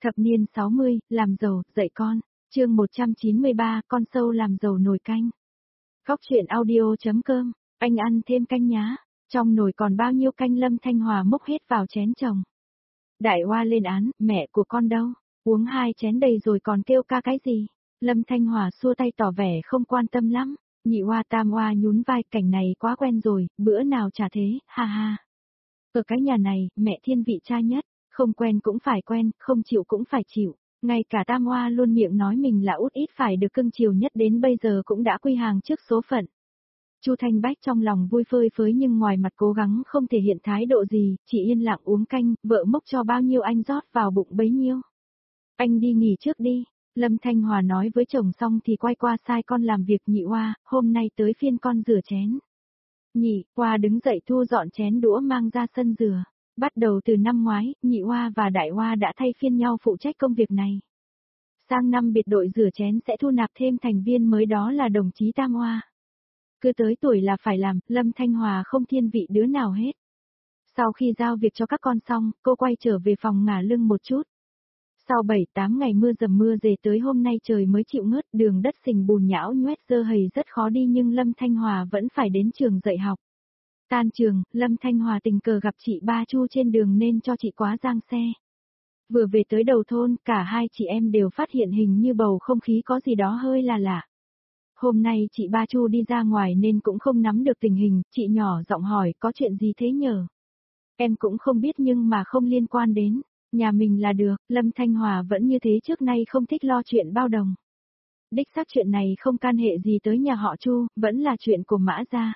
Thập niên 60, làm giàu, dạy con. Chương 193, con sâu làm giàu nồi canh. Góc truyện audio.com, anh ăn thêm canh nhá. Trong nồi còn bao nhiêu canh Lâm Thanh Hòa múc hết vào chén chồng. Đại Hoa lên án, mẹ của con đâu? Uống 2 chén đầy rồi còn kêu ca cái gì? Lâm Thanh Hòa xua tay tỏ vẻ không quan tâm lắm. Nhị Hoa Tam Hoa nhún vai, cảnh này quá quen rồi, bữa nào chả thế, ha ha. Ở cái nhà này, mẹ thiên vị cha nhất, không quen cũng phải quen, không chịu cũng phải chịu. Ngay cả Tam Hoa luôn miệng nói mình là út ít phải được cưng chiều nhất đến bây giờ cũng đã quy hàng trước số phận. Chu Thanh Bách trong lòng vui phơi phới nhưng ngoài mặt cố gắng không thể hiện thái độ gì, chỉ yên lặng uống canh, vợ múc cho bao nhiêu anh rót vào bụng bấy nhiêu. Anh đi nghỉ trước đi. Lâm Thanh Hòa nói với chồng xong thì quay qua sai con làm việc. Nhị Hoa, hôm nay tới phiên con rửa chén. Nhị Hoa đứng dậy thu dọn chén đũa mang ra sân rửa. Bắt đầu từ năm ngoái, Nhị Hoa và Đại Hoa đã thay phiên nhau phụ trách công việc này. Sang năm biệt đội rửa chén sẽ thu nạp thêm thành viên mới, đó là đồng chí Tam Hoa. Cứ tới tuổi là phải làm, Lâm Thanh Hòa không thiên vị đứa nào hết. Sau khi giao việc cho các con xong, cô quay trở về phòng ngả lưng một chút. Sau 7-8 ngày mưa dầm mưa dề tới hôm nay trời mới chịu ngớt, đường đất sình bùn nhão nhoét dơ hầy rất khó đi nhưng Lâm Thanh Hòa vẫn phải đến trường dạy học. Tan trường, Lâm Thanh Hòa tình cờ gặp chị Ba Chu trên đường nên cho chị quá giang xe. Vừa về tới đầu thôn, cả hai chị em đều phát hiện hình như bầu không khí có gì đó hơi là lạ. Hôm nay chị Ba Chu đi ra ngoài nên cũng không nắm được tình hình, chị nhỏ giọng hỏi có chuyện gì thế nhờ? Em cũng không biết nhưng mà không liên quan đến nhà mình là được. Lâm Thanh Hòa vẫn như thế, trước nay không thích lo chuyện bao đồng. Đích xác chuyện này không can hệ gì tới nhà họ Chu, vẫn là chuyện của Mã gia.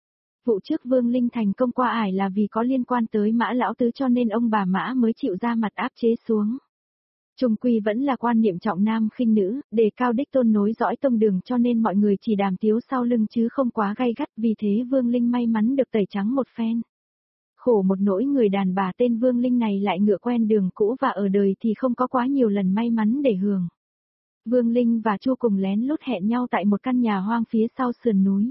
Vụ trước Vương Linh thành công qua ải là vì có liên quan tới Mã lão tứ cho nên ông bà Mã mới chịu ra mặt áp chế xuống. Chung quy vẫn là quan niệm trọng nam khinh nữ, đề cao đích tôn nối dõi tông đường cho nên mọi người chỉ đàm tiếu sau lưng chứ không quá gay gắt, vì thế Vương Linh may mắn được tẩy trắng một phen. Khổ một nỗi người đàn bà tên Vương Linh này lại ngựa quen đường cũ và ở đời thì không có quá nhiều lần may mắn để hưởng. Vương Linh và Chu cùng lén lút hẹn nhau tại một căn nhà hoang phía sau sườn núi.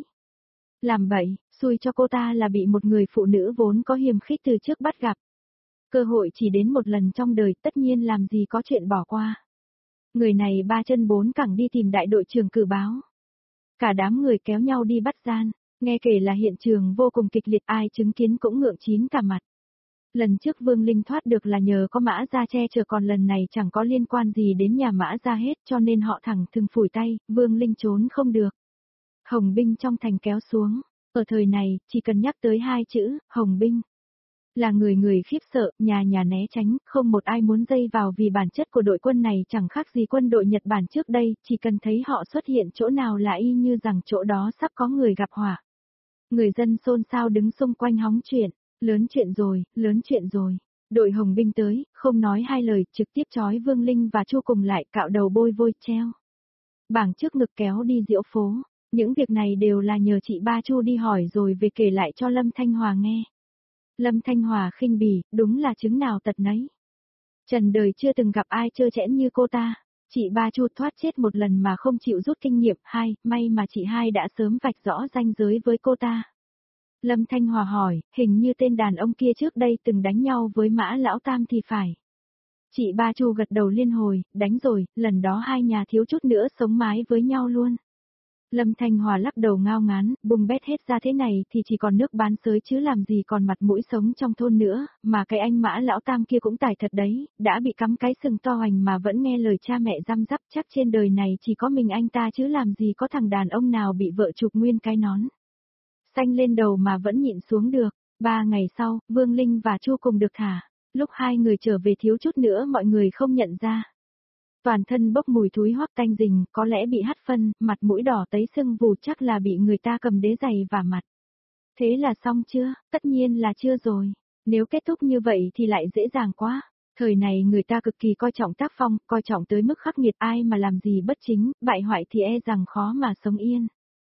Làm bậy, xui cho cô ta là bị một người phụ nữ vốn có hiềm khích từ trước bắt gặp. Cơ hội chỉ đến một lần trong đời, tất nhiên làm gì có chuyện bỏ qua. Người này 3 chân 4 cẳng đi tìm đại đội trưởng cử báo. Cả đám người kéo nhau đi bắt gian, nghe kể là hiện trường vô cùng kịch liệt, ai chứng kiến cũng ngượng chín cả mặt. Lần trước Vương Linh thoát được là nhờ có Mã gia che chở, còn lần này chẳng có liên quan gì đến nhà Mã gia hết cho nên họ thẳng thừng phủi tay, Vương Linh trốn không được. Hồng binh trong thành kéo xuống, ở thời này, chỉ cần nhắc tới 2 chữ, Hồng binh. Là người người khiếp sợ, nhà nhà né tránh, không một ai muốn dây vào vì bản chất của đội quân này chẳng khác gì quân đội Nhật Bản trước đây, chỉ cần thấy họ xuất hiện chỗ nào là y như rằng chỗ đó sắp có người gặp họa. Người dân xôn xao đứng xung quanh hóng chuyện, lớn chuyện rồi, lớn chuyện rồi. Đội Hồng binh tới, không nói hai lời, trực tiếp trói Vương Linh và Chu cùng lại, cạo đầu bôi vôi treo. Bảng trước ngực kéo đi diễu phố. Những việc này đều là nhờ chị Ba Chu đi hỏi rồi về kể lại cho Lâm Thanh Hòa nghe. Lâm Thanh Hòa khinh bỉ, đúng là chứng nào tật nấy. Trần đời chưa từng gặp ai trơ trẽn như cô ta. Chị Ba Chu thoát chết một lần mà không chịu rút kinh nghiệm. May mà chị hai đã sớm vạch rõ ranh giới với cô ta. Lâm Thanh Hòa hỏi, hình như tên đàn ông kia trước đây từng đánh nhau với Mã lão tam thì phải. Chị Ba Chu gật đầu liên hồi, đánh rồi, lần đó hai nhà thiếu chút nữa sống mái với nhau luôn. Lâm Thanh Hòa lắc đầu ngao ngán, bung bét hết ra thế này thì chỉ còn nước bán xới chứ làm gì còn mặt mũi sống trong thôn nữa, mà cái anh Mã lão tam kia cũng tài thật đấy, đã bị cắm cái sừng to hoành mà vẫn nghe lời cha mẹ răm rắp, chắc trên đời này chỉ có mình anh ta chứ làm gì có thằng đàn ông nào bị vợ chụp nguyên cái nón xanh lên đầu mà vẫn nhịn xuống được. 3 ngày sau, Vương Linh và Chu cùng được thả, lúc hai người trở về thiếu chút nữa mọi người không nhận ra. Toàn thân bốc mùi thúi hoắc tanh rình, có lẽ bị hắt phân, mặt mũi đỏ tấy sưng vù, chắc là bị người ta cầm đế giày vả mặt. Thế là xong chưa? Tất nhiên là chưa rồi. Nếu kết thúc như vậy thì lại dễ dàng quá. Thời này người ta cực kỳ coi trọng tác phong, coi trọng tới mức khắc nghiệt, ai mà làm gì bất chính, bại hoại thì e rằng khó mà sống yên.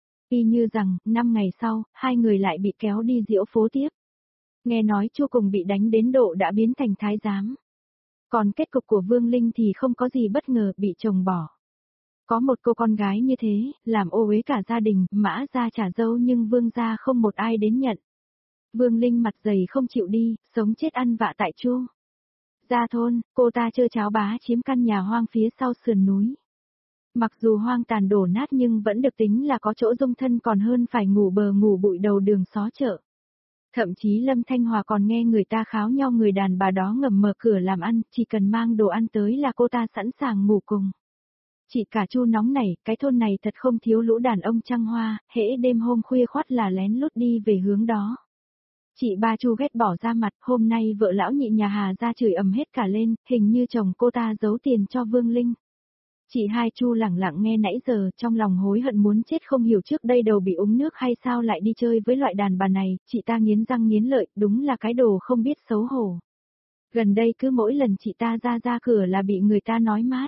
Y như rằng, 5 ngày sau, hai người lại bị kéo đi diễu phố tiếp. Nghe nói Chu cùng bị đánh đến độ đã biến thành thái giám. Còn kết cục của Vương Linh thì không có gì bất ngờ, bị chồng bỏ. Có một cô con gái như thế, làm ô uế cả gia đình, Mã gia trả dâu nhưng Vương gia không một ai đến nhận. Vương Linh mặt dày không chịu đi, sống chết ăn vạ tại Chu Ra thôn, cô ta chơ cháo bá chiếm căn nhà hoang phía sau sườn núi. Mặc dù hoang tàn đổ nát nhưng vẫn được tính là có chỗ dung thân còn hơn phải ngủ bờ ngủ bụi đầu đường xó chợ. Thậm chí Lâm Thanh Hòa còn nghe người ta kháo nhau người đàn bà đó ngầm mở cửa làm ăn, chỉ cần mang đồ ăn tới là cô ta sẵn sàng ngủ cùng. Chị cả Chu nóng nảy, cái thôn này thật không thiếu lũ đàn ông trăng hoa, hễ đêm hôm khuya khoắt là lén lút đi về hướng đó. Chị ba Chu ghét bỏ ra mặt, hôm nay vợ lão nhị nhà Hà ra chửi ầm hết cả lên, hình như chồng cô ta giấu tiền cho Vương Linh. Chị hai Chu lẳng lặng nghe nãy giờ, trong lòng hối hận muốn chết không hiểu trước đây đầu bị uống nước hay sao lại đi chơi với loại đàn bà này, chị ta nghiến răng nghiến lợi, đúng là cái đồ không biết xấu hổ. Gần đây cứ mỗi lần chị ta ra cửa là bị người ta nói mát.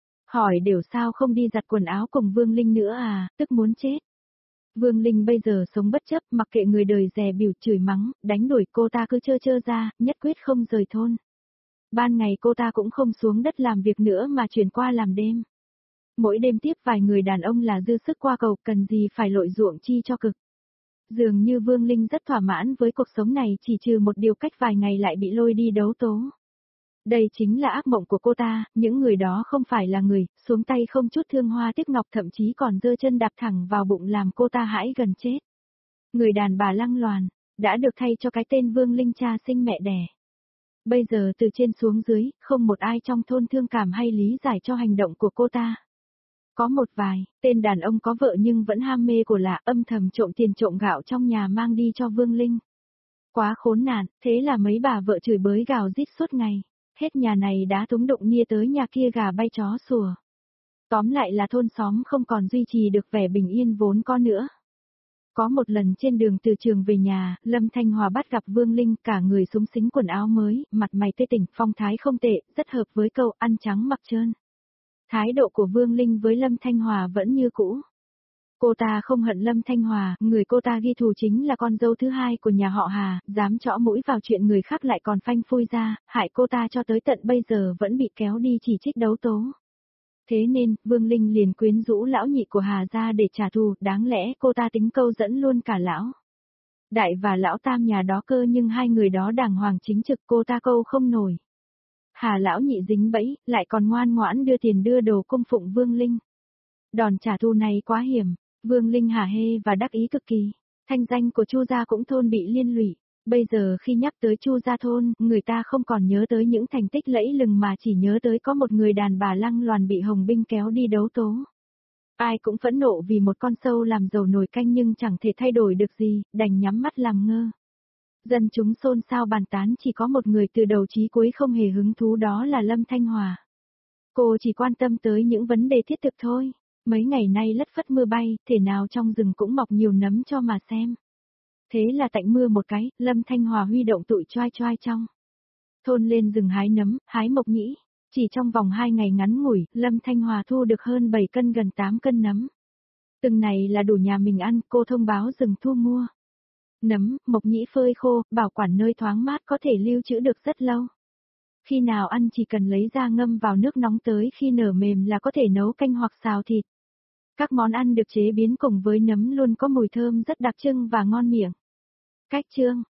Hỏi đều sao không đi giặt quần áo cùng Vương Linh nữa à, tức muốn chết. Vương Linh bây giờ sống bất chấp, mặc kệ người đời dè bỉu chửi mắng, đánh đuổi cô ta cứ chơ ra, nhất quyết không rời thôn. Ban ngày cô ta cũng không xuống đất làm việc nữa mà chuyển qua làm đêm. Mỗi đêm tiếp vài người đàn ông là dư sức qua cầu, cần gì phải lội ruộng chi cho cực. Dường như Vương Linh rất thỏa mãn với cuộc sống này, chỉ trừ một điều cách vài ngày lại bị lôi đi đấu tố. Đây chính là ác mộng của cô ta, những người đó không phải là người, xuống tay không chút thương hoa tiếc ngọc thậm chí còn giơ chân đạp thẳng vào bụng làm cô ta hãi gần chết. Người đàn bà lăng loàn, đã được thay cho cái tên Vương Linh cha sinh mẹ đẻ. Bây giờ từ trên xuống dưới, không một ai trong thôn thương cảm hay lý giải cho hành động của cô ta. Có một vài, tên đàn ông có vợ nhưng vẫn ham mê của lạ âm thầm trộm tiền trộm gạo trong nhà mang đi cho Vương Linh. Quá khốn nạn, thế là mấy bà vợ chửi bới gào rít suốt ngày. Hết nhà này đá túng đụng nia tới nhà kia gà bay chó sủa. Tóm lại là thôn xóm không còn duy trì được vẻ bình yên vốn có nữa. Có một lần trên đường từ trường về nhà, Lâm Thanh Hòa bắt gặp Vương Linh cả người súng xính quần áo mới, mặt mày tươi tỉnh, phong thái không tệ, rất hợp với câu ăn trắng mặc trơn. Thái độ của Vương Linh với Lâm Thanh Hòa vẫn như cũ. Cô ta không hận Lâm Thanh Hòa, người cô ta ghi thù chính là con dâu thứ hai của nhà họ Hà, dám chõ mũi vào chuyện người khác lại còn phanh phui ra, hại cô ta cho tới tận bây giờ vẫn bị kéo đi chỉ trích đấu tố. Thế nên, Vương Linh liền quyến rũ lão nhị của Hà ra để trả thù, đáng lẽ cô ta tính câu dẫn luôn cả lão đại và lão tam nhà đó cơ nhưng hai người đó đàng hoàng chính trực cô ta câu không nổi. Hà lão nhị dính bẫy, lại còn ngoan ngoãn đưa tiền đưa đồ cung phụng Vương Linh. Đòn trả thù này quá hiểm, Vương Linh hả hê và đắc ý cực kỳ. Thanh danh của Chu gia cũng thôn bị liên lụy. Bây giờ khi nhắc tới Chu gia thôn, người ta không còn nhớ tới những thành tích lẫy lừng mà chỉ nhớ tới có một người đàn bà lăng loàn bị Hồng binh kéo đi đấu tố. Ai cũng phẫn nộ vì một con sâu làm dầu nồi canh nhưng chẳng thể thay đổi được gì, đành nhắm mắt làm ngơ. Dân chúng xôn xao bàn tán chỉ có một người từ đầu chí cuối không hề hứng thú đó là Lâm Thanh Hòa. Cô chỉ quan tâm tới những vấn đề thiết thực thôi. Mấy ngày nay lất phất mưa bay, thể nào trong rừng cũng mọc nhiều nấm cho mà xem. Thế là tạnh mưa một cái, Lâm Thanh Hòa huy động tụi choai choai trong thôn lên rừng hái nấm, hái mộc nhĩ. Chỉ trong vòng 2 ngày ngắn ngủi, Lâm Thanh Hòa thu được hơn 7 cân gần 8 cân nấm. Từng này là đủ nhà mình ăn, cô thông báo rừng thu mua. Nấm, mộc nhĩ phơi khô, bảo quản nơi thoáng mát có thể lưu trữ được rất lâu. Khi nào ăn chỉ cần lấy ra ngâm vào nước nóng tới khi nở mềm là có thể nấu canh hoặc xào thịt. Các món ăn được chế biến cùng với nấm luôn có mùi thơm rất đặc trưng và ngon miệng. Cách chương